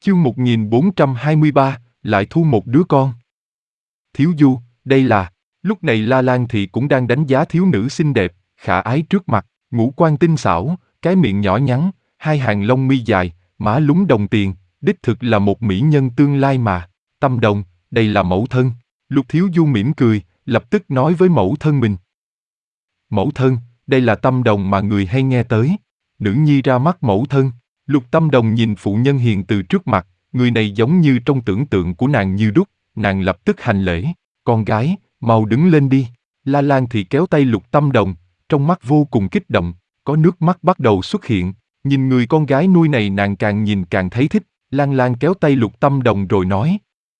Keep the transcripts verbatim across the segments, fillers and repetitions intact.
Chương một nghìn bốn trăm hai mươi ba, lại thu một đứa con. Thiếu Du, đây là... Lúc này La Lan Thị cũng đang đánh giá thiếu nữ xinh đẹp, khả ái trước mặt, ngũ quan tinh xảo, cái miệng nhỏ nhắn, hai hàng lông mi dài, má lúm đồng tiền, đích thực là một mỹ nhân tương lai mà. Tâm Đồng, đây là mẫu thân. Lục Thiếu Du mỉm cười, lập tức nói với mẫu thân mình. Mẫu thân, đây là Tâm Đồng mà người hay nghe tới. Nữ nhi ra mắt mẫu thân. Lục Tâm Đồng nhìn phụ nhân hiền từ trước mặt, người này giống như trong tưởng tượng của nàng như đúc, nàng lập tức hành lễ. Con gái, mau đứng lên đi. La Lan Thị kéo tay Lục Tâm Đồng, trong mắt vô cùng kích động, có nước mắt bắt đầu xuất hiện. Nhìn người con gái nuôi này nàng càng nhìn càng thấy thích. Lan Lan kéo tay Lục Tâm Đồng rồi nói.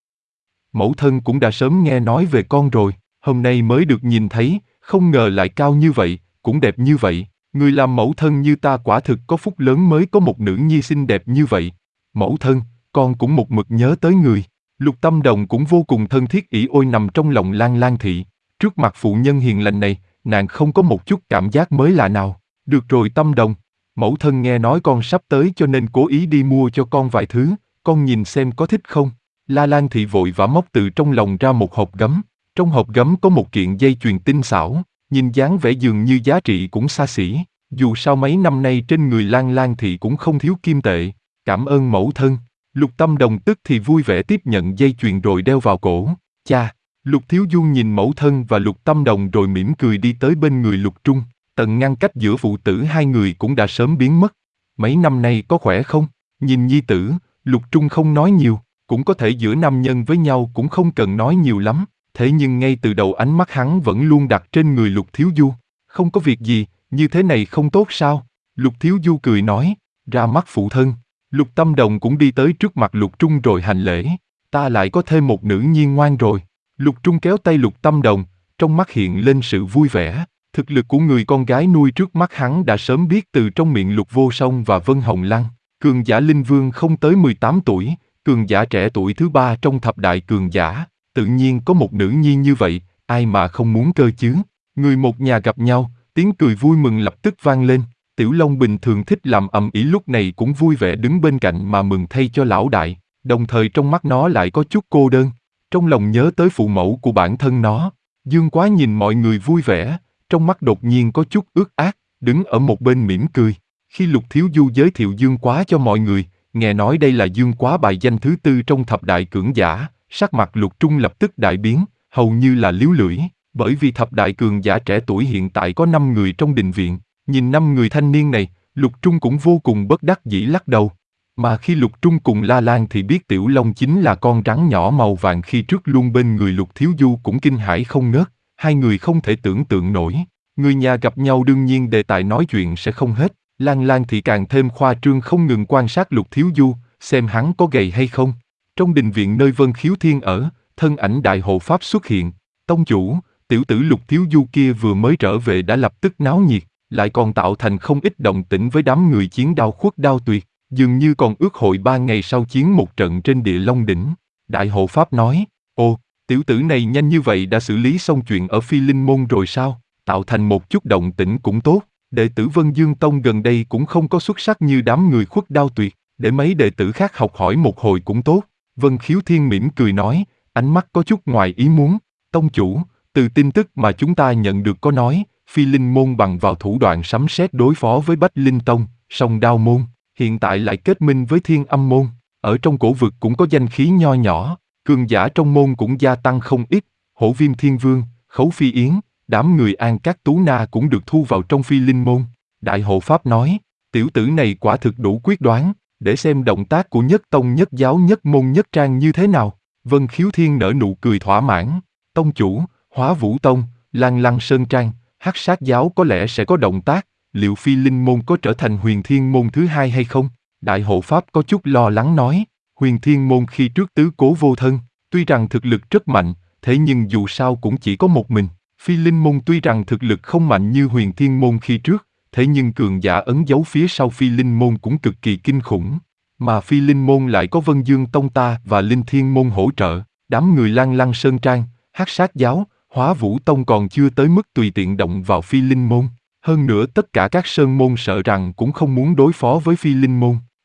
Mẫu thân cũng đã sớm nghe nói về con rồi, hôm nay mới được nhìn thấy, không ngờ lại cao như vậy, cũng đẹp như vậy. Người làm mẫu thân như ta quả thực có phúc lớn mới có một nữ nhi xinh đẹp như vậy. Mẫu thân, con cũng một mực nhớ tới người. Lục Tâm Đồng cũng vô cùng thân thiết ỷ ôi nằm trong lòng Lan Lan Thị. Trước mặt phụ nhân hiền lành này, nàng không có một chút cảm giác mới lạ nào. Được rồi Tâm Đồng, mẫu thân nghe nói con sắp tới cho nên cố ý đi mua cho con vài thứ, con nhìn xem có thích không. La Lan Thị vội vã móc từ trong lòng ra một hộp gấm. Trong hộp gấm có một kiện dây chuyền tinh xảo, nhìn dáng vẻ dường như giá trị cũng xa xỉ. Dù sao mấy năm nay trên người Lan Lan Thị cũng không thiếu kim tệ. Cảm ơn mẫu thân. Lục Tâm Đồng tức thì vui vẻ tiếp nhận dây chuyền rồi đeo vào cổ. Cha, Lục Thiếu Du nhìn mẫu thân và Lục Tâm Đồng rồi mỉm cười đi tới bên người Lục Trung. Tầng ngăn cách giữa phụ tử hai người cũng đã sớm biến mất. Mấy năm nay có khỏe không? Nhìn nhi tử, Lục Trung không nói nhiều. Cũng có thể giữa nam nhân với nhau cũng không cần nói nhiều lắm. Thế nhưng ngay từ đầu ánh mắt hắn vẫn luôn đặt trên người Lục Thiếu Du. Không có việc gì, như thế này không tốt sao? Lục Thiếu Du cười nói, ra mắt phụ thân. Lục Tâm Đồng cũng đi tới trước mặt Lục Trung rồi hành lễ. Ta lại có thêm một nữ nhi ngoan rồi. Lục Trung kéo tay Lục Tâm Đồng, trong mắt hiện lên sự vui vẻ. Thực lực của người con gái nuôi trước mắt hắn đã sớm biết từ trong miệng Lục Vô Song và Vân Hồng Lăng. Cường giả linh vương không tới mười tám tuổi, cường giả trẻ tuổi thứ ba trong thập đại cường giả. Tự nhiên có một nữ nhi như vậy, ai mà không muốn cơ chứ. Người một nhà gặp nhau, tiếng cười vui mừng lập tức vang lên. Tiểu Long bình thường thích làm ầm ĩ lúc này cũng vui vẻ đứng bên cạnh mà mừng thay cho lão đại, đồng thời trong mắt nó lại có chút cô đơn. Trong lòng nhớ tới phụ mẫu của bản thân nó. Dương Quá nhìn mọi người vui vẻ, trong mắt đột nhiên có chút ướt át, đứng ở một bên mỉm cười. Khi Lục Thiếu Du giới thiệu Dương Quá cho mọi người, nghe nói đây là Dương Quá bài danh thứ tư trong thập đại cường giả, sắc mặt Lục Trung lập tức đại biến, hầu như là liếu lưỡi, bởi vì thập đại cường giả trẻ tuổi hiện tại có năm người trong đình viện. Nhìn năm người thanh niên này, Lục Trung cũng vô cùng bất đắc dĩ lắc đầu. Mà khi Lục Trung cùng La Lan thì biết Tiểu Long chính là con rắn nhỏ màu vàng khi trước luôn bên người Lục Thiếu Du cũng kinh hãi không ngớt, hai người không thể tưởng tượng nổi. Người nhà gặp nhau đương nhiên đề tài nói chuyện sẽ không hết. Lan Lan thì càng thêm khoa trương không ngừng quan sát Lục Thiếu Du, xem hắn có gầy hay không. Trong đình viện nơi Vân Khiếu Thiên ở, thân ảnh Đại Hộ Pháp xuất hiện. Tông chủ, tiểu tử Lục Thiếu Du kia vừa mới trở về đã lập tức náo nhiệt, lại còn tạo thành không ít động tĩnh với đám người chiến đao khuất đao tuyệt, dường như còn ước hội ba ngày sau chiến một trận trên địa Long đỉnh. Đại Hộ Pháp nói, ồ, tiểu tử này nhanh như vậy đã xử lý xong chuyện ở Phi Linh Môn rồi sao? Tạo thành một chút động tĩnh cũng tốt. Đệ tử Vân Dương Tông gần đây cũng không có xuất sắc như đám người khuất đao tuyệt, để mấy đệ tử khác học hỏi một hồi cũng tốt. Vân Khiếu Thiên mỉm cười nói, ánh mắt có chút ngoài ý muốn. Tông chủ, từ tin tức mà chúng ta nhận được có nói, Phi Linh Môn bằng vào thủ đoạn sấm sét đối phó với Bách Linh Tông, song Đao Môn, hiện tại lại kết minh với Thiên Âm Môn, ở trong cổ vực cũng có danh khí nho nhỏ, cường giả trong môn cũng gia tăng không ít, Hổ Viêm Thiên Vương, Khấu Phi Yến, đám người An Cát Tú Na cũng được thu vào trong Phi Linh Môn. Đại Hộ Pháp nói, tiểu tử này quả thực đủ quyết đoán, để xem động tác của nhất tông nhất giáo nhất môn nhất trang như thế nào. Vân Khiếu Thiên nở nụ cười thỏa mãn, tông chủ, Hóa Vũ Tông, Lan Lăng Sơn Trang, Hắc Sát Giáo có lẽ sẽ có động tác, liệu Phi Linh Môn có trở thành Huyền Thiên Môn thứ hai hay không? Đại Hộ Pháp có chút lo lắng nói, Huyền Thiên Môn khi trước tứ cố vô thân, tuy rằng thực lực rất mạnh, thế nhưng dù sao cũng chỉ có một mình. Phi Linh Môn tuy rằng thực lực không mạnh như Huyền Thiên Môn khi trước, thế nhưng cường giả ấn dấu phía sau Phi Linh Môn cũng cực kỳ kinh khủng. Mà Phi Linh Môn lại có Vân Dương Tông ta và Linh Thiên Môn hỗ trợ, đám người Lan Lăng Sơn Trang, Hắc Sát Giáo, Hóa Vũ Tông còn chưa tới mức tùy tiện động vào Phi Linh Môn. Hơn nữa tất cả các sơn môn sợ rằng cũng không muốn đối phó với Phi Linh Môn,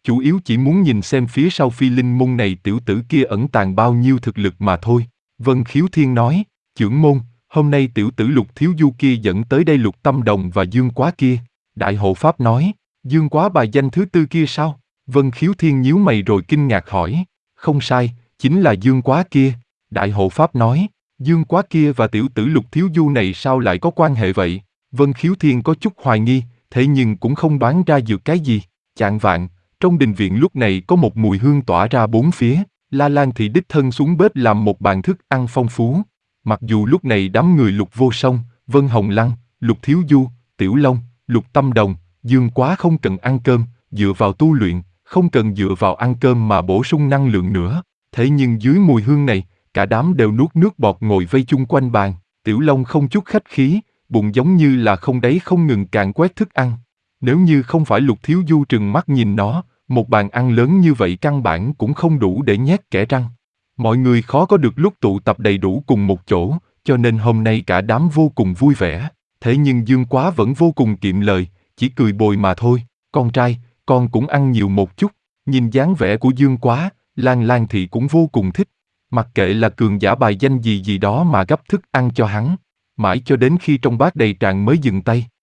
chủ yếu chỉ muốn nhìn xem phía sau Phi Linh môn này tiểu tử kia ẩn tàng bao nhiêu thực lực mà thôi. Vân Khiếu Thiên nói, trưởng môn, hôm nay tiểu tử Lục Thiếu Du kia dẫn tới đây Lục Tâm Đồng và Dương Quá kia. Đại hộ pháp nói, Dương Quá bài danh thứ tư kia sao? Vân Khiếu Thiên nhíu mày rồi kinh ngạc hỏi, không sai, chính là Dương Quá kia. Đại hộ pháp nói, Dương Quá kia và tiểu tử Lục Thiếu Du này sao lại có quan hệ vậy? Vân Khiếu Thiên có chút hoài nghi, thế nhưng cũng không đoán ra được cái gì. Chạng vạng, trong đình viện lúc này có một mùi hương tỏa ra bốn phía, La Lan thì đích thân xuống bếp làm một bàn thức ăn phong phú. Mặc dù lúc này đám người Lục Vô Song, Vân Hồng Lăng, Lục Thiếu Du, Tiểu Long, Lục Tâm Đồng, Dương Quá không cần ăn cơm, dựa vào tu luyện, không cần dựa vào ăn cơm mà bổ sung năng lượng nữa. Thế nhưng dưới mùi hương này, cả đám đều nuốt nước bọt ngồi vây chung quanh bàn. Tiểu Long không chút khách khí, bụng giống như là không đáy không ngừng càn quét thức ăn. Nếu như không phải Lục Thiếu Du trừng mắt nhìn nó, một bàn ăn lớn như vậy căn bản cũng không đủ để nhét kẽ răng. Mọi người khó có được lúc tụ tập đầy đủ cùng một chỗ, cho nên hôm nay cả đám vô cùng vui vẻ. Thế nhưng Dương Quá vẫn vô cùng kiệm lời, chỉ cười bồi mà thôi. Con trai, con cũng ăn nhiều một chút. Nhìn dáng vẻ của Dương Quá, Lan Lan thì cũng vô cùng thích. Mặc kệ là cường giả bài danh gì gì đó mà gấp thức ăn cho hắn. Mãi cho đến khi trong bát đầy tràn mới dừng tay.